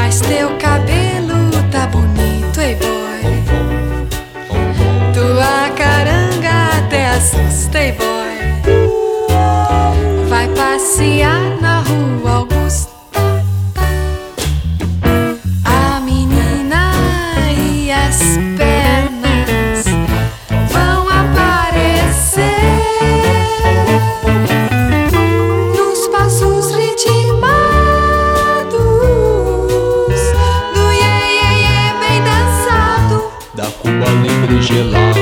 Mas teu cabelo tá bonito, ei boy. Tua caranga até assusta, ei boy. Vai passear na rua Augusta. A menina e as pernas vão aparecer nos passos ritmados do iê, iê, iê bem dançado. Da Cuba livre gelado.